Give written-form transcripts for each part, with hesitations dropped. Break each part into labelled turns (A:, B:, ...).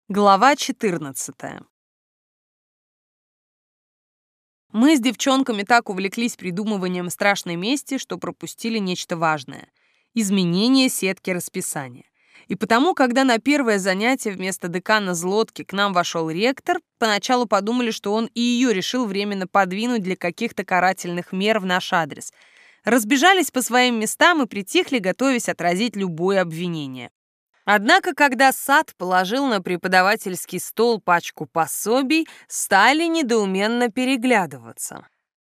A: Глава 14. Мы с девчонками так увлеклись придумыванием страшной мести, что пропустили нечто важное — изменение сетки расписания. И потому, когда на первое занятие вместо декана Злотки к нам вошел ректор, поначалу подумали, что он и ее решил временно подвинуть для каких-то карательных мер в наш адрес. Разбежались по своим местам и притихли, готовясь отразить любое обвинение. Однако, когда Сад положил на преподавательский стол пачку пособий, стали недоуменно переглядываться.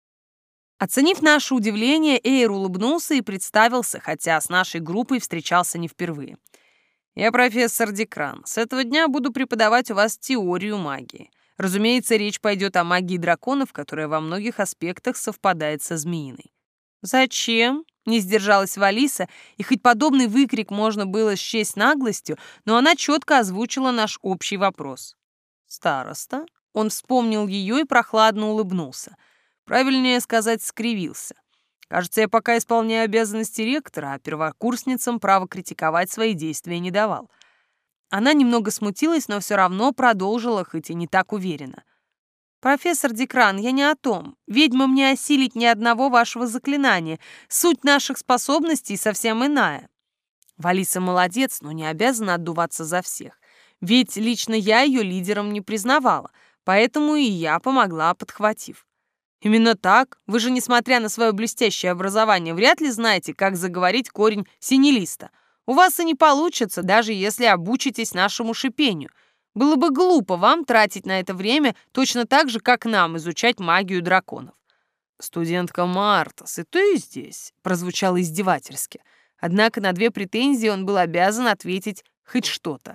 A: Оценив наше удивление, Эйр улыбнулся и представился, хотя с нашей группой встречался не впервые. «Я профессор Декран. С этого дня буду преподавать у вас теорию магии. Разумеется, речь пойдет о магии драконов, которая во многих аспектах совпадает со змеиной». «Зачем?» — не сдержалась Валиса, и хоть подобный выкрик можно было счесть наглостью, но она четко озвучила наш общий вопрос. «Староста?» Он вспомнил ее и прохладно улыбнулся. Правильнее сказать, скривился. «Кажется, я пока исполняю обязанности ректора, а первокурсницам право критиковать свои действия не давал». Она немного смутилась, но все равно продолжила, хоть и не так уверенно. «Профессор Декран, я не о том. Ведьмам не осилить ни одного вашего заклинания. Суть наших способностей совсем иная». Валиса молодец, но не обязана отдуваться за всех. Ведь лично я ее лидером не признавала, поэтому и я помогла, подхватив. «Именно так? Вы же, несмотря на свое блестящее образование, вряд ли знаете, как заговорить корень синелиста. У вас и не получится, даже если обучитесь нашему шипению. Было бы глупо вам тратить на это время точно так же, как нам изучать магию драконов». «Студентка Мартас, и ты здесь?» прозвучало издевательски. Однако на две претензии он был обязан ответить хоть что-то.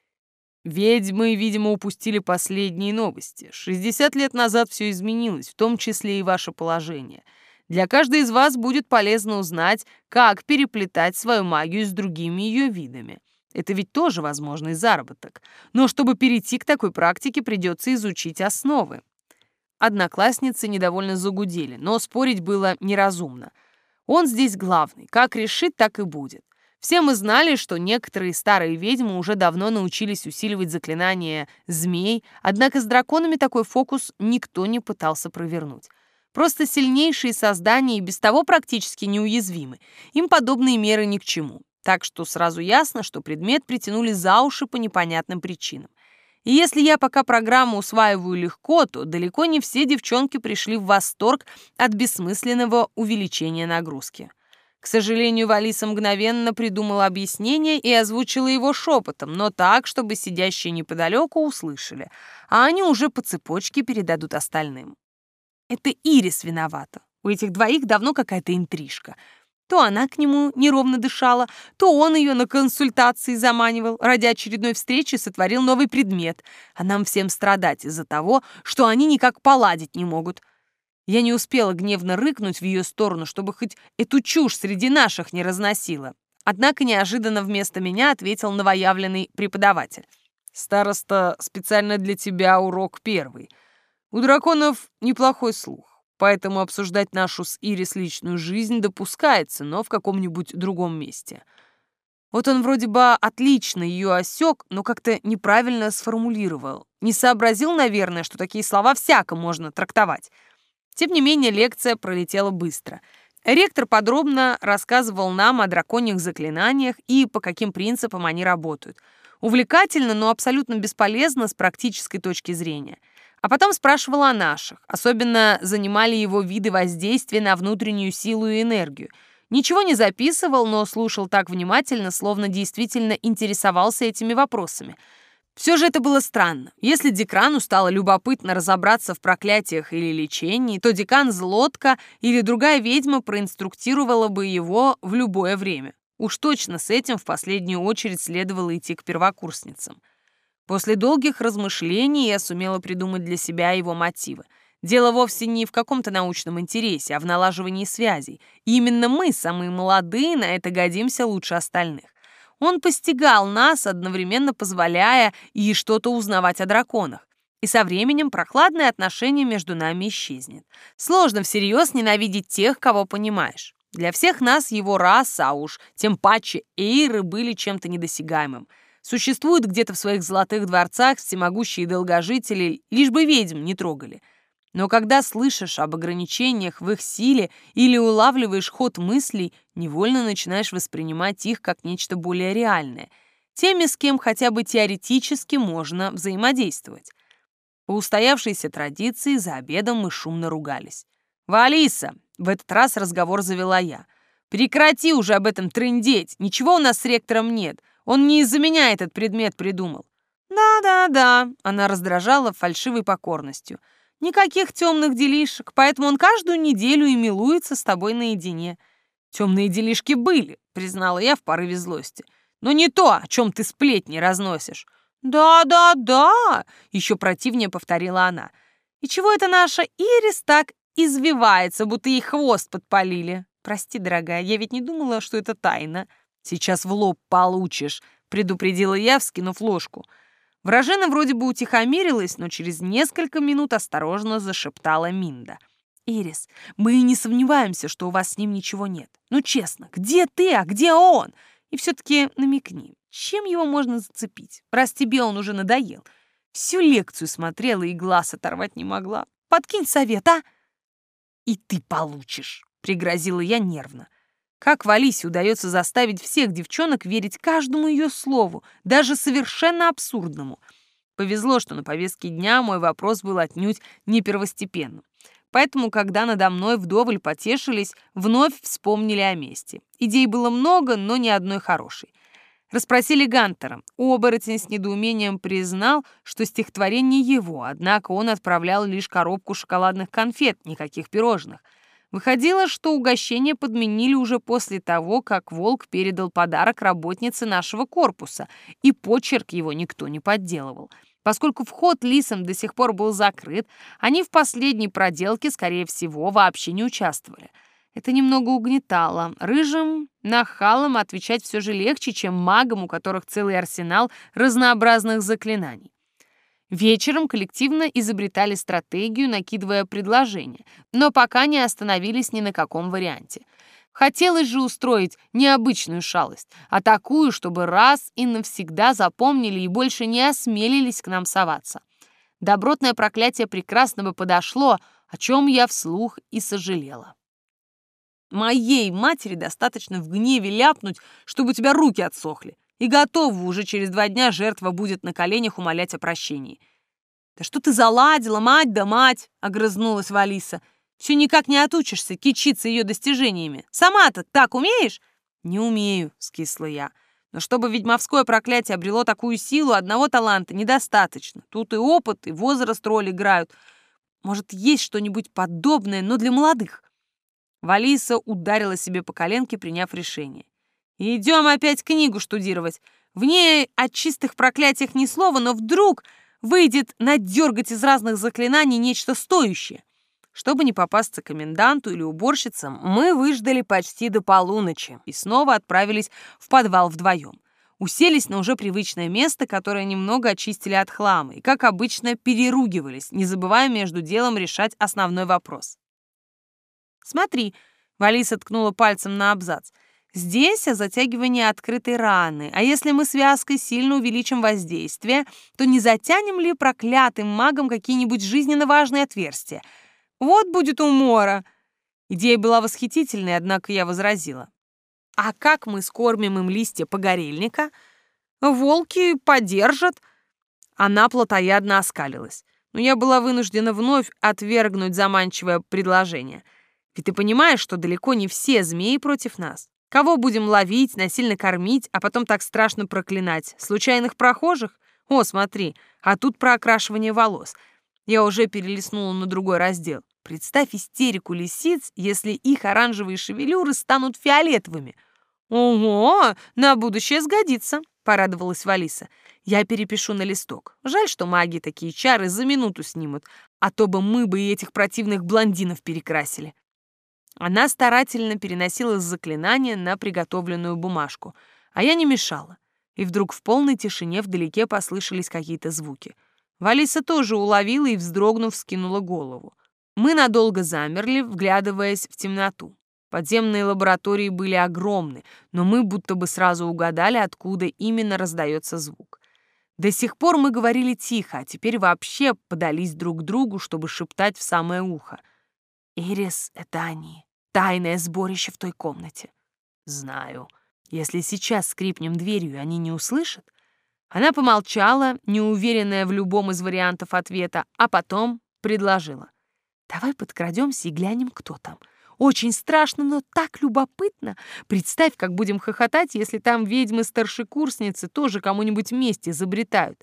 A: «Ведьмы, видимо, упустили последние новости. 60 лет назад все изменилось, в том числе и ваше положение. Для каждой из вас будет полезно узнать, как переплетать свою магию с другими ее видами. Это ведь тоже возможный заработок. Но чтобы перейти к такой практике, придется изучить основы». Одноклассницы недовольно загудели, но спорить было неразумно. Он здесь главный. Как решит, так и будет. Все мы знали, что некоторые старые ведьмы уже давно научились усиливать заклинания змей, однако с драконами такой фокус никто не пытался провернуть. Просто сильнейшие создания и без того практически неуязвимы. Им подобные меры ни к чему. Так что сразу ясно, что предмет притянули за уши по непонятным причинам. И если я пока программу усваиваю легко, то далеко не все девчонки пришли в восторг от бессмысленного увеличения нагрузки. К сожалению, Валиса мгновенно придумала объяснение и озвучила его шепотом, но так, чтобы сидящие неподалеку услышали, а они уже по цепочке передадут остальным. Это Ирис виновата. У этих двоих давно какая-то интрижка. То она к нему неровно дышала, то он ее на консультации заманивал, ради очередной встречи сотворил новый предмет, а нам всем страдать из-за того, что они никак поладить не могут. Я не успела гневно рыкнуть в ее сторону, чтобы хоть эту чушь среди наших не разносила. Однако неожиданно вместо меня ответил новоявленный преподаватель. «Староста, специально для тебя урок первый. У драконов неплохой слух, поэтому обсуждать нашу с Ирис личную жизнь допускается, но в каком-нибудь другом месте». Вот он вроде бы отлично ее осек, но как-то неправильно сформулировал. Не сообразил, наверное, что такие слова всяко можно трактовать. Тем не менее, лекция пролетела быстро. Ректор подробно рассказывал нам о драконьих заклинаниях и по каким принципам они работают. Увлекательно, но абсолютно бесполезно с практической точки зрения. А потом спрашивал о наших. Особенно занимали его виды воздействия на внутреннюю силу и энергию. Ничего не записывал, но слушал так внимательно, словно действительно интересовался этими вопросами. Все же это было странно. Если Декрану стало любопытно разобраться в проклятиях или лечении, то декан Злотка или другая ведьма проинструктировала бы его в любое время. Уж точно с этим в последнюю очередь следовало идти к первокурсницам. После долгих размышлений я сумела придумать для себя его мотивы. Дело вовсе не в каком-то научном интересе, а в налаживании связей. И именно мы, самые молодые, на это годимся лучше остальных. Он постигал нас, одновременно позволяя и что-то узнавать о драконах. И со временем прохладное отношение между нами исчезнет. Сложно всерьез ненавидеть тех, кого понимаешь. Для всех нас его раса, а уж тем паче эйры, были чем-то недосягаемым. Существуют где-то в своих золотых дворцах всемогущие долгожители, лишь бы ведьм не трогали. Но когда слышишь об ограничениях в их силе или улавливаешь ход мыслей, невольно начинаешь воспринимать их как нечто более реальное, теми, с кем хотя бы теоретически можно взаимодействовать. По устоявшейся традиции за обедом мы шумно ругались. «Валиса!» — в этот раз разговор завела я. «Прекрати уже об этом трындеть! Ничего у нас с ректором нет. Он не из-за меня этот предмет придумал». «Да», — она раздражала фальшивой покорностью. «Никаких темных делишек, поэтому он каждую неделю и милуется с тобой наедине». «Темные делишки были», — признала я в порыве злости. «Но не то, о чем ты сплетни разносишь». «Да», — еще противнее повторила она. «И чего это наша Ирис так извивается, будто ей хвост подпалили? Прости, дорогая, я ведь не думала, что это тайна». «Сейчас в лоб получишь», — предупредила я, вскинув ложку. Вражина вроде бы утихомирилась, но через несколько минут осторожно зашептала Минда. «Ирис, мы и не сомневаемся, что у вас с ним ничего нет. Ну честно, где ты, а где он? И все-таки намекни, чем его можно зацепить, раз тебе он уже надоел? Всю лекцию смотрела и глаз оторвать не могла. Подкинь совет, а?» «И ты получишь», — пригрозила я нервно. Как Валисе удается заставить всех девчонок верить каждому ее слову, даже совершенно абсурдному? Повезло, что на повестке дня мой вопрос был отнюдь не первостепенным. Поэтому, когда надо мной вдоволь потешились, вновь вспомнили о мести. Идей было много, но ни одной хорошей. Расспросили Гантера. Оборотень с недоумением признал, что стихотворение его, однако он отправлял лишь коробку шоколадных конфет, никаких пирожных. Выходило, что угощение подменили уже после того, как Волк передал подарок работнице нашего корпуса, и почерк его никто не подделывал. Поскольку вход лисам до сих пор был закрыт, они в последней проделке, скорее всего, вообще не участвовали. Это немного угнетало. Рыжим нахалам отвечать все же легче, чем магам, у которых целый арсенал разнообразных заклинаний. Вечером коллективно изобретали стратегию, накидывая предложения, но пока не остановились ни на каком варианте. Хотелось же устроить необычную шалость, а такую, чтобы раз и навсегда запомнили и больше не осмелились к нам соваться. Добротное проклятие прекрасно бы подошло, о чем я вслух и сожалела. Моей матери достаточно в гневе ляпнуть, чтобы у тебя руки отсохли, и готова уже через 2 дня жертва будет на коленях умолять о прощении. «Да что ты заладила, мать да мать!» — огрызнулась Валиса. «Все никак не отучишься кичиться ее достижениями. Сама-то так умеешь?» «Не умею», — скисла я. «Но чтобы ведьмовское проклятие обрело такую силу, одного таланта недостаточно. Тут и опыт, и возраст роль играют. Может, есть что-нибудь подобное, но для молодых?» Валиса ударила себе по коленке, приняв решение. «Идем опять книгу штудировать. В ней о чистых проклятиях ни слова, но вдруг выйдет надергать из разных заклинаний нечто стоящее». Чтобы не попасться коменданту или уборщицам, мы выждали почти до полуночи и снова отправились в подвал вдвоем. Уселись на уже привычное место, которое немного очистили от хлама, и, как обычно, переругивались, не забывая между делом решать основной вопрос. «Смотри», — Валиса ткнула пальцем на абзац, «здесь о затягивании открытой раны, а если мы связкой сильно увеличим воздействие, то не затянем ли проклятым магам какие-нибудь жизненно важные отверстия? Вот будет умора». Идея была восхитительной, однако я возразила. «А как мы скормим им листья погорельника? Волки подержат». Она плотоядно оскалилась, но я была вынуждена вновь отвергнуть заманчивое предложение. Ведь ты понимаешь, что далеко не все змеи против нас. Кого будем ловить, насильно кормить, а потом так страшно проклинать? Случайных прохожих? О, смотри, а тут про окрашивание волос. Я уже перелистнула на другой раздел. Представь истерику лисиц, если их оранжевые шевелюры станут фиолетовыми. «Ого, на будущее сгодится», — порадовалась Валиса. «Я перепишу на листок. Жаль, что маги такие чары за минуту снимут, а то бы мы бы и этих противных блондинов перекрасили». Она старательно переносила заклинание на приготовленную бумажку, а я не мешала. И вдруг в полной тишине вдалеке послышались какие-то звуки. Валиса тоже уловила и, вздрогнув, вскинула голову. Мы надолго замерли, вглядываясь в темноту. Подземные лаборатории были огромны, но мы будто бы сразу угадали, откуда именно раздается звук. До сих пор мы говорили тихо, а теперь вообще подались друг к другу, чтобы шептать в самое ухо. «Ирис, это они. Тайное сборище в той комнате». «Знаю. Если сейчас скрипнем дверью, и они не услышат». Она помолчала, неуверенная в любом из вариантов ответа, а потом предложила. «Давай подкрадемся и глянем, кто там. Очень страшно, но так любопытно. Представь, как будем хохотать, если там ведьмы-старшекурсницы тоже кому-нибудь вместе изобретают».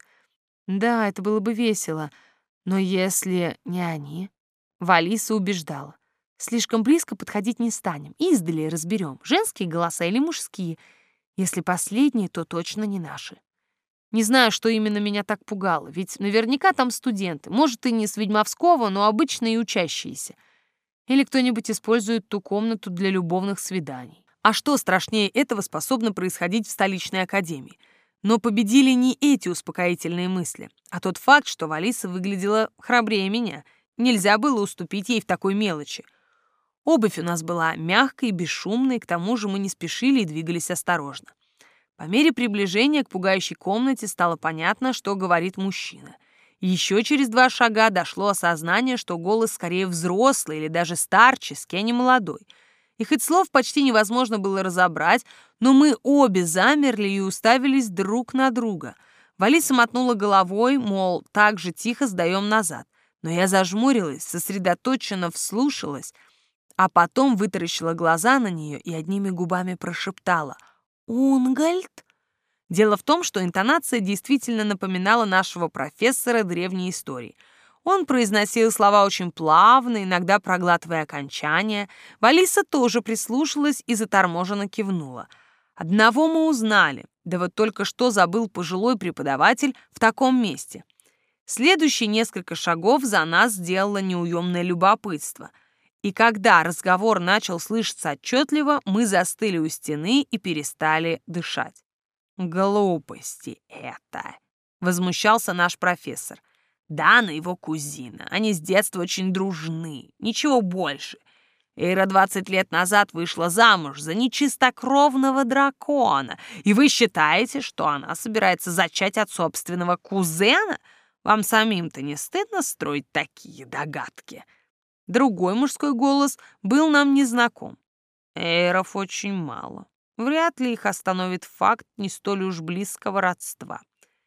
A: Да, это было бы весело, но если не они... Валиса убеждала. Слишком близко подходить не станем. Издали разберем, женские голоса или мужские. Если последние, то точно не наши. Не знаю, что именно меня так пугало, ведь наверняка там студенты. Может, и не с Ведьмовского, но обычные учащиеся. Или кто-нибудь использует ту комнату для любовных свиданий. А что страшнее этого способно происходить в столичной академии? Но победили не эти успокоительные мысли, а тот факт, что Валиса выглядела храбрее меня. Нельзя было уступить ей в такой мелочи. Обувь у нас была мягкой и бесшумной, к тому же мы не спешили и двигались осторожно. По мере приближения к пугающей комнате стало понятно, что говорит мужчина. Еще через 2 шага дошло осознание, что голос скорее взрослый или даже старческий, а не молодой. И хоть слов почти невозможно было разобрать, но мы обе замерли и уставились друг на друга. Валиса мотнула головой, мол, так же тихо сдаем назад. Но я зажмурилась, сосредоточенно вслушалась, а потом вытаращила глаза на нее и одними губами прошептала «Унгальд?». Дело в том, что интонация действительно напоминала нашего профессора древней истории. Он произносил слова очень плавно, иногда проглатывая окончания. Валиса тоже прислушалась и заторможенно кивнула. Одного мы узнали, да вот только что забыл пожилой преподаватель в таком месте. Следующие несколько шагов за нас сделало неуемное любопытство. И когда разговор начал слышаться отчетливо, мы застыли у стены и перестали дышать. «Глупости это!» — возмущался наш профессор. «Дана его кузина. Они с детства очень дружны. Ничего больше. Эйра 20 лет назад вышла замуж за нечистокровного дракона. И вы считаете, что она собирается зачать от собственного кузена? Вам самим-то не стыдно строить такие догадки?» Другой мужской голос был нам незнаком. Эйров очень мало. Вряд ли их остановит факт не столь уж близкого родства.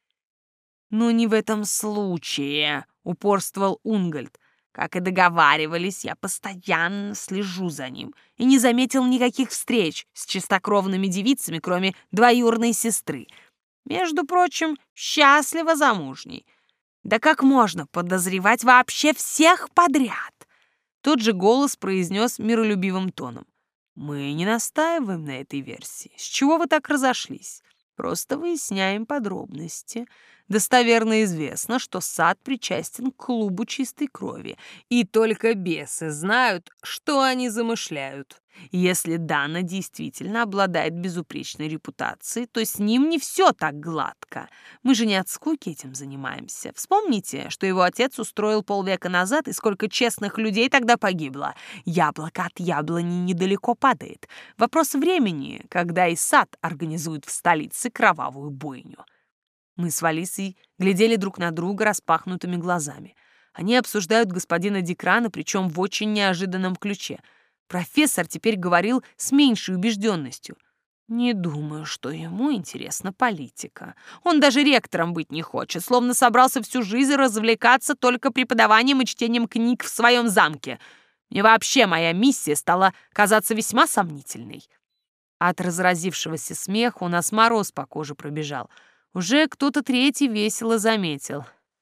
A: «Но не в этом случае», — упорствовал Унгальд. «Как и договаривались, я постоянно слежу за ним и не заметил никаких встреч с чистокровными девицами, кроме двоюродной сестры. Между прочим, счастливо замужней. Да как можно подозревать вообще всех подряд?» Тот же голос произнес миролюбивым тоном. «Мы не настаиваем на этой версии. С чего вы так разошлись? Просто выясняем подробности. Достоверно известно, что сад причастен к клубу чистой крови, и только бесы знают, что они замышляют. Если Дана действительно обладает безупречной репутацией, то с ним не все так гладко. Мы же не от скуки этим занимаемся. Вспомните, что его отец устроил полвека назад, и сколько честных людей тогда погибло. Яблоко от яблони недалеко падает. Вопрос времени, когда и сад организует в столице кровавую бойню». Мы с Валисой глядели друг на друга распахнутыми глазами. Они обсуждают господина Декрана, причем в очень неожиданном ключе. Профессор теперь говорил с меньшей убежденностью. Не думаю, что ему интересна политика. Он даже ректором быть не хочет, словно собрался всю жизнь развлекаться только преподаванием и чтением книг в своем замке. Мне вообще моя миссия стала казаться весьма сомнительной. От разразившегося смеха у нас мороз по коже пробежал. Уже кто-то третий весело заметил.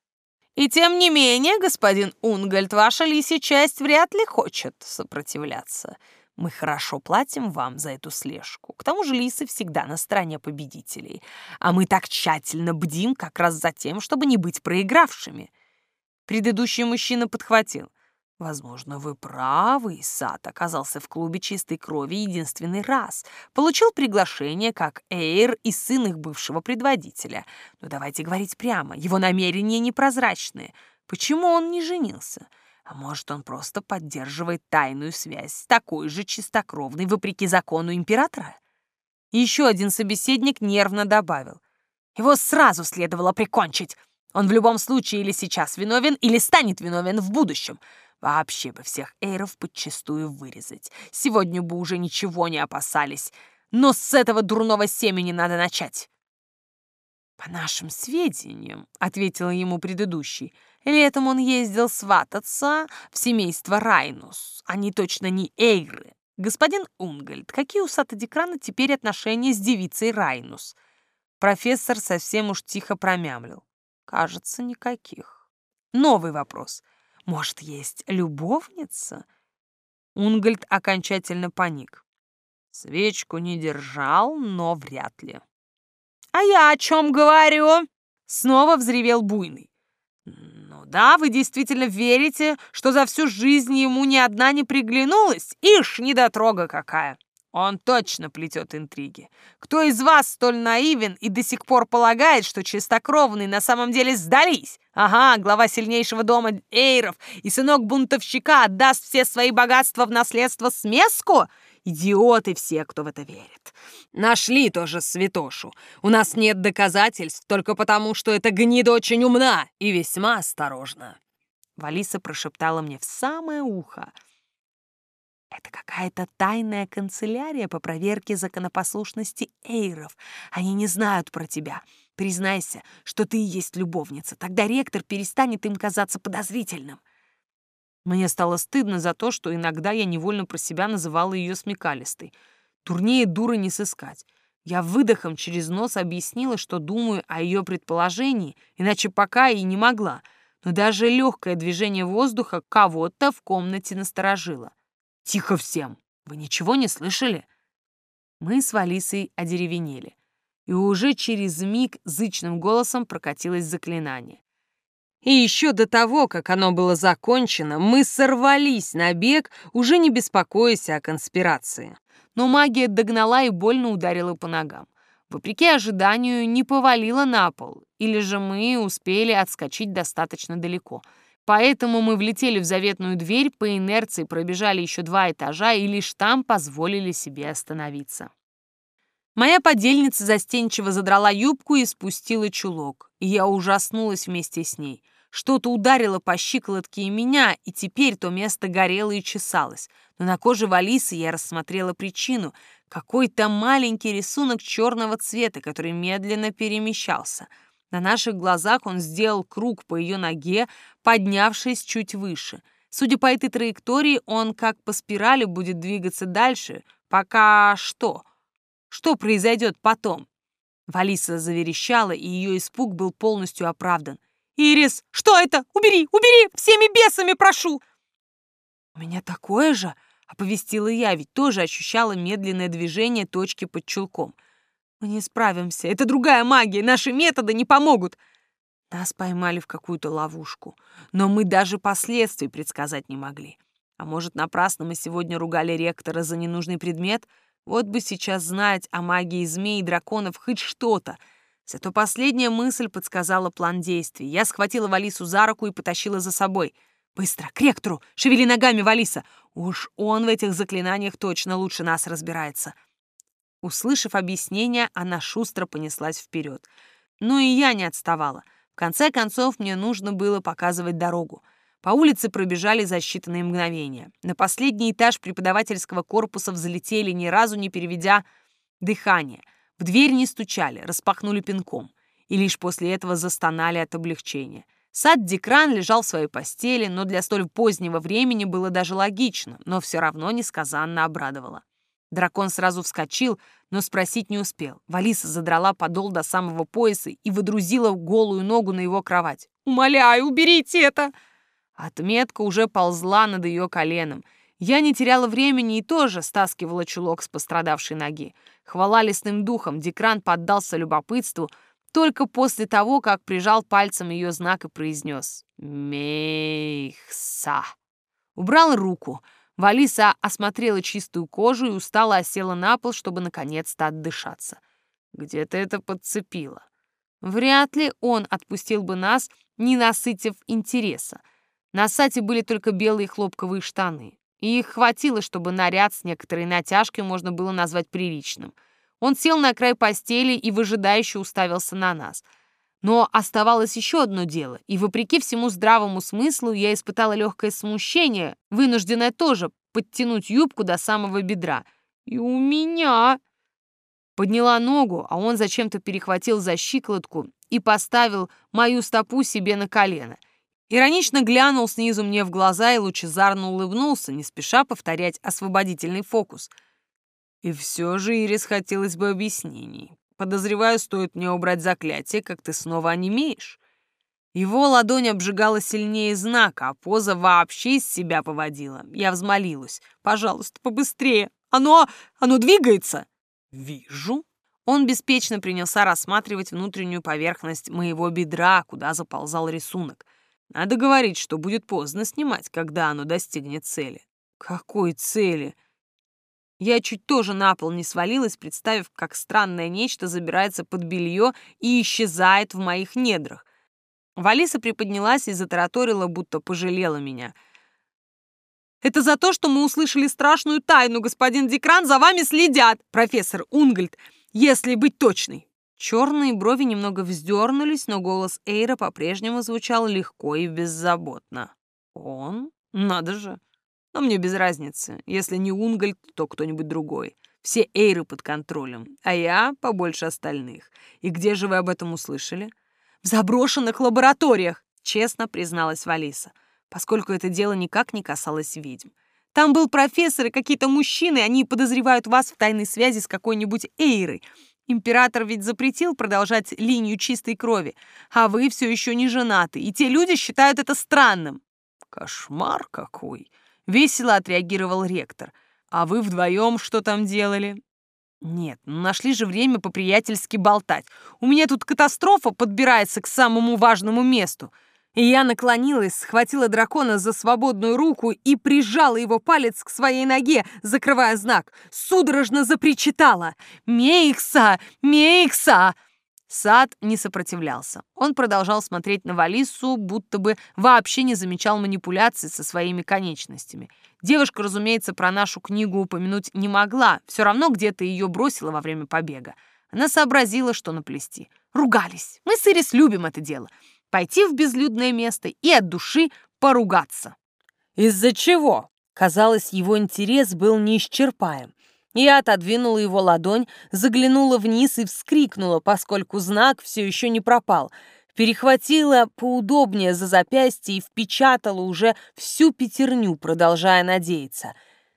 A: «И тем не менее, господин Унгальд, ваша лисья часть вряд ли хочет сопротивляться. Мы хорошо платим вам за эту слежку. К тому же лисы всегда на стороне победителей. А мы так тщательно бдим как раз за тем, чтобы не быть проигравшими». Предыдущий мужчина подхватил. «Возможно, вы правы, Сад оказался в клубе чистой крови единственный раз. Получил приглашение, как Эйр и сын их бывшего предводителя. Но давайте говорить прямо, его намерения непрозрачные. Почему он не женился? А может, он просто поддерживает тайную связь с такой же чистокровной, вопреки закону императора? И еще один собеседник нервно добавил. Его сразу следовало прикончить. Он в любом случае или сейчас виновен, или станет виновен в будущем. Вообще бы всех эйров подчистую вырезать. Сегодня бы уже ничего не опасались. Но с этого дурного семени надо начать. «По нашим сведениям», — ответил ему предыдущий, «летом он ездил свататься в семейство Райнус. Они точно не эйры. Господин Унгольд, какие у Сата-Декрана теперь отношения с девицей Райнус?» Профессор совсем уж тихо промямлил. «Кажется, никаких». Новый вопрос. «Может, есть любовница?» Унгольд окончательно паник. Свечку не держал, но вряд ли. «А я о чем говорю?» Снова взревел Буйный. «Ну да, вы действительно верите, что за всю жизнь ему ни одна не приглянулась? Ишь, недотрога какая! Он точно плетет интриги. Кто из вас столь наивен и до сих пор полагает, что чистокровные на самом деле сдались? Ага, глава сильнейшего дома эйров и сынок бунтовщика отдаст все свои богатства в наследство смеску? Идиоты все, кто в это верит. Нашли тоже святошу. У нас нет доказательств только потому, что эта гнида очень умна и весьма осторожна». Валиса прошептала мне в самое ухо. «Это какая-то тайная канцелярия по проверке законопослушности эйров. Они не знают про тебя. Признайся, что ты и есть любовница. Тогда ректор перестанет им казаться подозрительным». Мне стало стыдно за то, что иногда я невольно про себя называла ее смекалистой. Турнее дуры не сыскать. Я выдохом через нос объяснила, что думаю о ее предположении, иначе пока и не могла. Но даже легкое движение воздуха кого-то в комнате насторожило. «Тихо всем! Вы ничего не слышали?» Мы с Валисой одеревенели. И уже через миг зычным голосом прокатилось заклинание. И еще до того, как оно было закончено, мы сорвались на бег, уже не беспокоясь о конспирации. Но магия догнала и больно ударила по ногам. Вопреки ожиданию, не повалила на пол, или же мы успели отскочить достаточно далеко. Поэтому мы влетели в заветную дверь, по инерции пробежали еще 2 этажа и лишь там позволили себе остановиться. Моя подельница застенчиво задрала юбку и спустила чулок, и я ужаснулась вместе с ней. Что-то ударило по щиколотке и меня, и теперь то место горело и чесалось. Но на коже Валисы я рассмотрела причину — какой-то маленький рисунок черного цвета, который медленно перемещался. На наших глазах он сделал круг по ее ноге, поднявшись чуть выше. Судя по этой траектории, он как по спирали будет двигаться дальше, пока что. Что произойдет потом? Валиса заверещала, и ее испуг был полностью оправдан. «Ирис, что это? Убери, убери! Всеми бесами прошу!» «У меня такое же!» — оповестила я, ведь тоже ощущала медленное движение точки под чулком. «Мы не справимся. Это другая магия. Наши методы не помогут». Нас поймали в какую-то ловушку. Но мы даже последствий предсказать не могли. А может, напрасно мы сегодня ругали ректора за ненужный предмет? Вот бы сейчас знать о магии змей и драконов хоть что-то. Зато последняя мысль подсказала план действий. Я схватила Валису за руку и потащила за собой. «Быстро, к ректору! Шевели ногами, Валиса! Уж он в этих заклинаниях точно лучше нас разбирается». Услышав объяснение, она шустро понеслась вперед. Ну и я не отставала. В конце концов, мне нужно было показывать дорогу. По улице пробежали за считанные мгновения. На последний этаж преподавательского корпуса взлетели, ни разу не переведя дыхание. В дверь не стучали, распахнули пинком. И лишь после этого застонали от облегчения. Сат-Декран лежал в своей постели, но для столь позднего времени было даже логично, но все равно несказанно обрадовало. Дракон сразу вскочил, но спросить не успел. Валиса задрала подол до самого пояса и выдрузила голую ногу на его кровать. «Умоляю, уберите это!» Отметка уже ползла над ее коленом. Я не теряла времени и тоже стаскивала чулок с пострадавшей ноги. Хвала лесным духом, Декран поддался любопытству только после того, как прижал пальцем ее знак и произнес «Мейхса». Убрал руку. Валиса осмотрела чистую кожу и устало осела на пол, чтобы наконец-то отдышаться. Где-то это подцепило. Вряд ли он отпустил бы нас, не насытив интереса. На Сате были только белые хлопковые штаны, и их хватило, чтобы наряд с некоторой натяжкой можно было назвать приличным. Он сел на край постели и выжидающе уставился на нас. Но оставалось еще одно дело, и, вопреки всему здравому смыслу, я испытала легкое смущение, вынужденное тоже подтянуть юбку до самого бедра. И у меня... Подняла ногу, а он зачем-то перехватил за щиколотку и поставил мою стопу себе на колено. Иронично глянул снизу мне в глаза и лучезарно улыбнулся, не спеша повторять освободительный фокус. И все же, Ирис, хотелось бы объяснений. Подозреваю, стоит мне убрать заклятие, как ты снова онемеешь. Его ладонь обжигала сильнее знака, а поза вообще из себя поводила. Я взмолилась. «Пожалуйста, побыстрее! Оно двигается!» «Вижу». Он беспечно принялся рассматривать внутреннюю поверхность моего бедра, куда заползал рисунок. Надо говорить, что будет поздно снимать, когда оно достигнет цели. Какой цели? Я чуть тоже на пол не свалилась, представив, как странное нечто забирается под белье и исчезает в моих недрах. Валиса приподнялась и затараторила, будто пожалела меня. «Это за то, что мы услышали страшную тайну, господин Декран, за вами следят, профессор Унгольд, если быть точной». Черные брови немного вздернулись, но голос Эйра по-прежнему звучал легко и беззаботно. «Он? Надо же. Но мне без разницы. Если не Унгольд, то кто-нибудь другой. Все Эйры под контролем, а я побольше остальных. И где же вы об этом услышали?» «В заброшенных лабораториях», — честно призналась Валиса, поскольку это дело никак не касалось ведьм. «Там был профессор и какие-то мужчины, они подозревают вас в тайной связи с какой-нибудь Эйрой. Император ведь запретил продолжать линию чистой крови, а вы все еще не женаты, и те люди считают это странным». «Кошмар какой!» — весело отреагировал ректор. «А вы вдвоем что там делали?» «Нет, ну нашли же время по-приятельски болтать. У меня тут катастрофа подбирается к самому важному месту». И я наклонилась, схватила дракона за свободную руку и прижала его палец к своей ноге, закрывая знак. Судорожно запричитала: «Мейкса! Мейкса!» Сад не сопротивлялся. Он продолжал смотреть на Валису, будто бы вообще не замечал манипуляций со своими конечностями. Девушка, разумеется, про нашу книгу упомянуть не могла, все равно где-то ее бросила во время побега. Она сообразила, что наплести. Ругались. Мы с Ирис любим это дело. Пойти в безлюдное место и от души поругаться. Из-за чего? Казалось, его интерес был неисчерпаем. Я отодвинула его ладонь, заглянула вниз и вскрикнула, поскольку знак все еще не пропал. Перехватила поудобнее за запястье и впечатала уже всю пятерню, продолжая надеяться.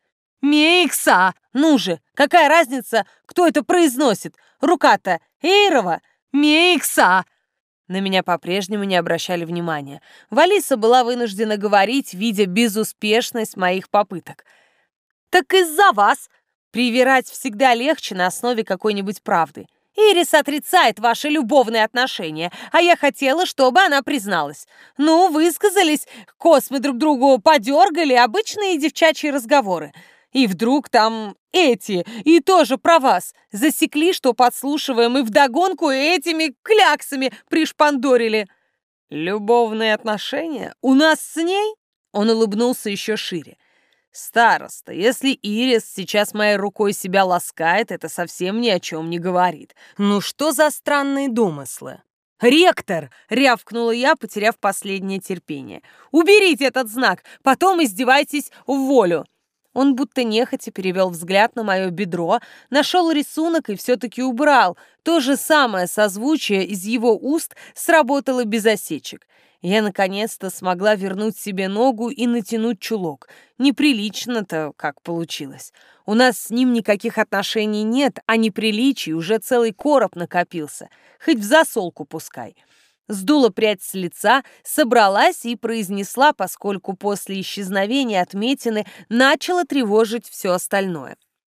A: «Мейкса! Ну же, какая разница, кто это произносит? Рука-то Эйрова! Мейкса!» На меня по-прежнему не обращали внимания. Валиса была вынуждена говорить, видя безуспешность моих попыток. «Так из-за вас!» Привирать всегда легче на основе какой-нибудь правды. Ирис отрицает ваши любовные отношения, а я хотела, чтобы она призналась. Ну, высказались, космы друг другу подергали, обычные девчачьи разговоры. И вдруг там эти, и тоже про вас, засекли, что подслушиваем, и вдогонку этими кляксами пришпандорили. Любовные отношения? У нас с ней? Он улыбнулся еще шире. «Староста, если Ирис сейчас моей рукой себя ласкает, это совсем ни о чем не говорит. Ну что за странные домыслы?» «Ректор!» — рявкнула я, потеряв последнее терпение. «Уберите этот знак, потом издевайтесь в волю!» Он будто нехотя перевел взгляд на мое бедро, нашел рисунок и все-таки убрал. То же самое созвучие из его уст сработало без осечек. Я наконец-то смогла вернуть себе ногу и натянуть чулок. Неприлично-то как получилось. У нас с ним никаких отношений нет, а неприличий уже целый короб накопился. Хоть в засолку пускай. Сдула прядь с лица, собралась и произнесла, поскольку после исчезновения отметины начала тревожить все остальное.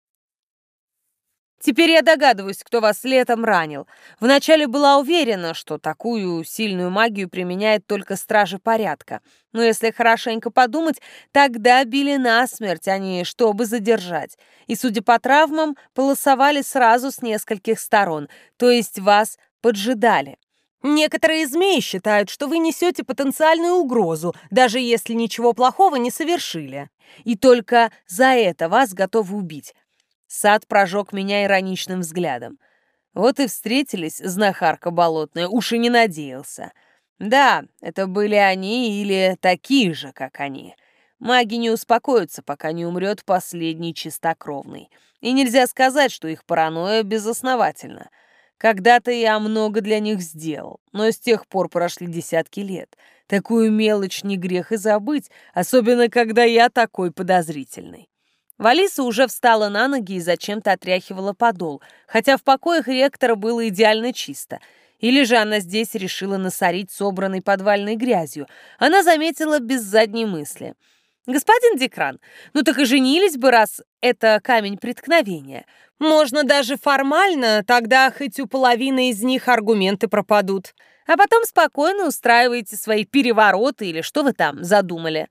A: Теперь я догадываюсь, кто вас летом ранил. Вначале была уверена, что такую сильную магию применяет только стражи порядка. Но если хорошенько подумать, тогда били насмерть, а не чтобы задержать. И, судя по травмам, полосовали сразу с нескольких сторон, то есть вас поджидали.
B: Некоторые змеи считают, что вы несете потенциальную угрозу, даже если ничего плохого не совершили. И только за это вас готовы убить. Сад прожег меня ироничным взглядом. Вот и встретились, знахарка болотная, уж и не надеялся. Да, это были они или такие же, как они. Маги не успокоятся, пока не умрет последний чистокровный. И нельзя сказать, что их паранойя безосновательна. Когда-то я много для них сделал, но с тех пор прошли десятки лет. Такую мелочь не грех и забыть, особенно когда я такой подозрительный. Валиса уже встала на ноги и зачем-то отряхивала подол, хотя в покоях ректора было идеально чисто. Или же она здесь решила насорить собранной подвальной грязью. Она заметила без задней мысли. «Господин Декран, ну так и женились бы, раз это камень преткновения. Можно даже формально, тогда хоть у половины из них аргументы пропадут. А потом спокойно устраиваете свои перевороты или что вы там задумали».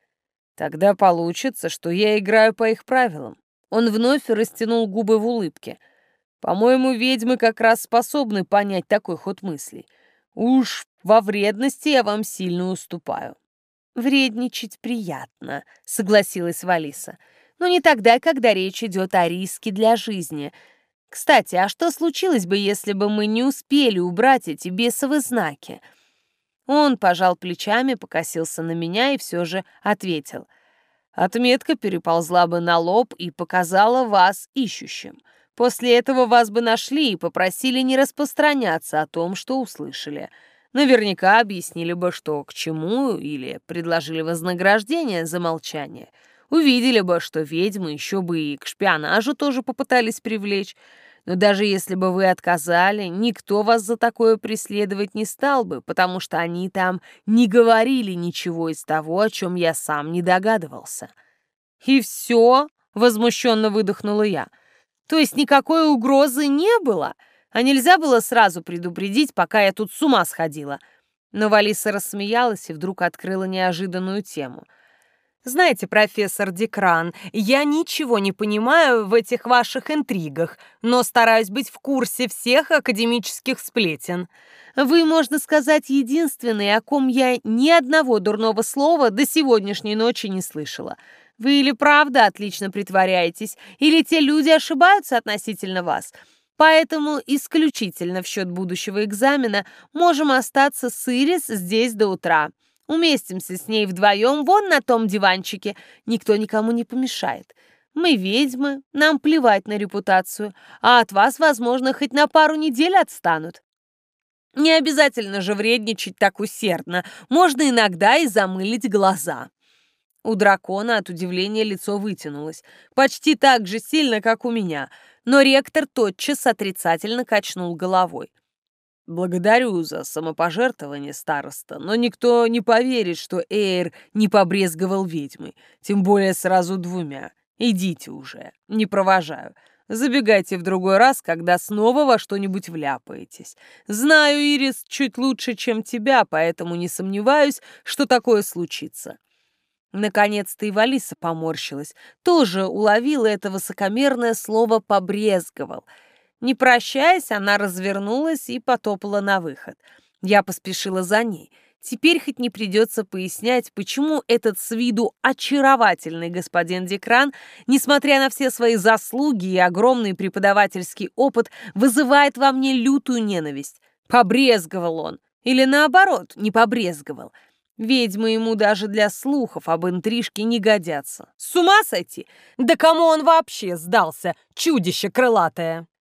A: Тогда получится, что я играю по их правилам. Он вновь растянул губы в улыбке. По-моему, ведьмы как раз способны понять такой ход мыслей. Уж во вредности я вам сильно уступаю.
B: «Вредничать приятно», — согласилась Валиса. «Но не тогда, когда речь идет о риске для жизни. Кстати, а что случилось бы, если бы мы не успели убрать эти бесовые знаки?» Он пожал плечами, покосился на меня и все же ответил. «Отметка переползла бы на лоб и показала вас ищущим. После этого вас бы нашли и попросили не распространяться о том, что услышали. Наверняка объяснили бы, что к чему, или предложили вознаграждение за молчание. Увидели бы, что ведьмы еще бы и к шпионажу тоже попытались привлечь. Но даже если бы вы отказали, никто вас за такое преследовать не стал бы, потому что они там не говорили ничего из того, о чем я сам не догадывался».
A: «И все?» — возмущенно выдохнула я. «То есть никакой угрозы не было? А нельзя было сразу предупредить, пока я тут с ума сходила?» Но Валиса рассмеялась и вдруг открыла неожиданную тему.
B: «Знаете, профессор Декран, я ничего не понимаю в этих ваших интригах, но стараюсь быть в курсе всех академических сплетен. Вы, можно сказать, единственный, о ком я ни одного дурного слова до сегодняшней ночи не слышала. Вы или правда отлично притворяетесь, или те люди ошибаются относительно вас. Поэтому исключительно в счет будущего экзамена можем остаться с Ирис здесь до утра. Уместимся с ней вдвоем вон на том диванчике. Никто никому не помешает. Мы ведьмы, нам плевать на репутацию, а от вас, возможно, хоть на пару недель отстанут. Не обязательно же вредничать так усердно. Можно иногда и замылить глаза». У дракона от удивления лицо вытянулось. Почти так же сильно, как у меня. Но ректор тотчас отрицательно качнул головой.
A: «Благодарю за самопожертвование, староста, но никто не поверит, что Эйр не побрезговал ведьмой, тем более сразу двумя. Идите уже, не провожаю. Забегайте в другой раз, когда снова во что-нибудь вляпаетесь. Знаю, Ирис, чуть лучше, чем тебя, поэтому не сомневаюсь, что такое случится».
B: Наконец-то и Валиса поморщилась, тоже уловила это высокомерное слово «побрезговал». Не прощаясь, она развернулась и потопала на выход. Я поспешила за ней. Теперь хоть не придется пояснять, почему этот с виду очаровательный господин Декран, несмотря на все свои заслуги и огромный преподавательский опыт, вызывает во мне лютую ненависть. Побрезговал он. Или наоборот, не побрезговал. Ведьмы ему даже для слухов об интрижке не годятся. С ума сойти? Да кому он вообще сдался, чудище крылатое?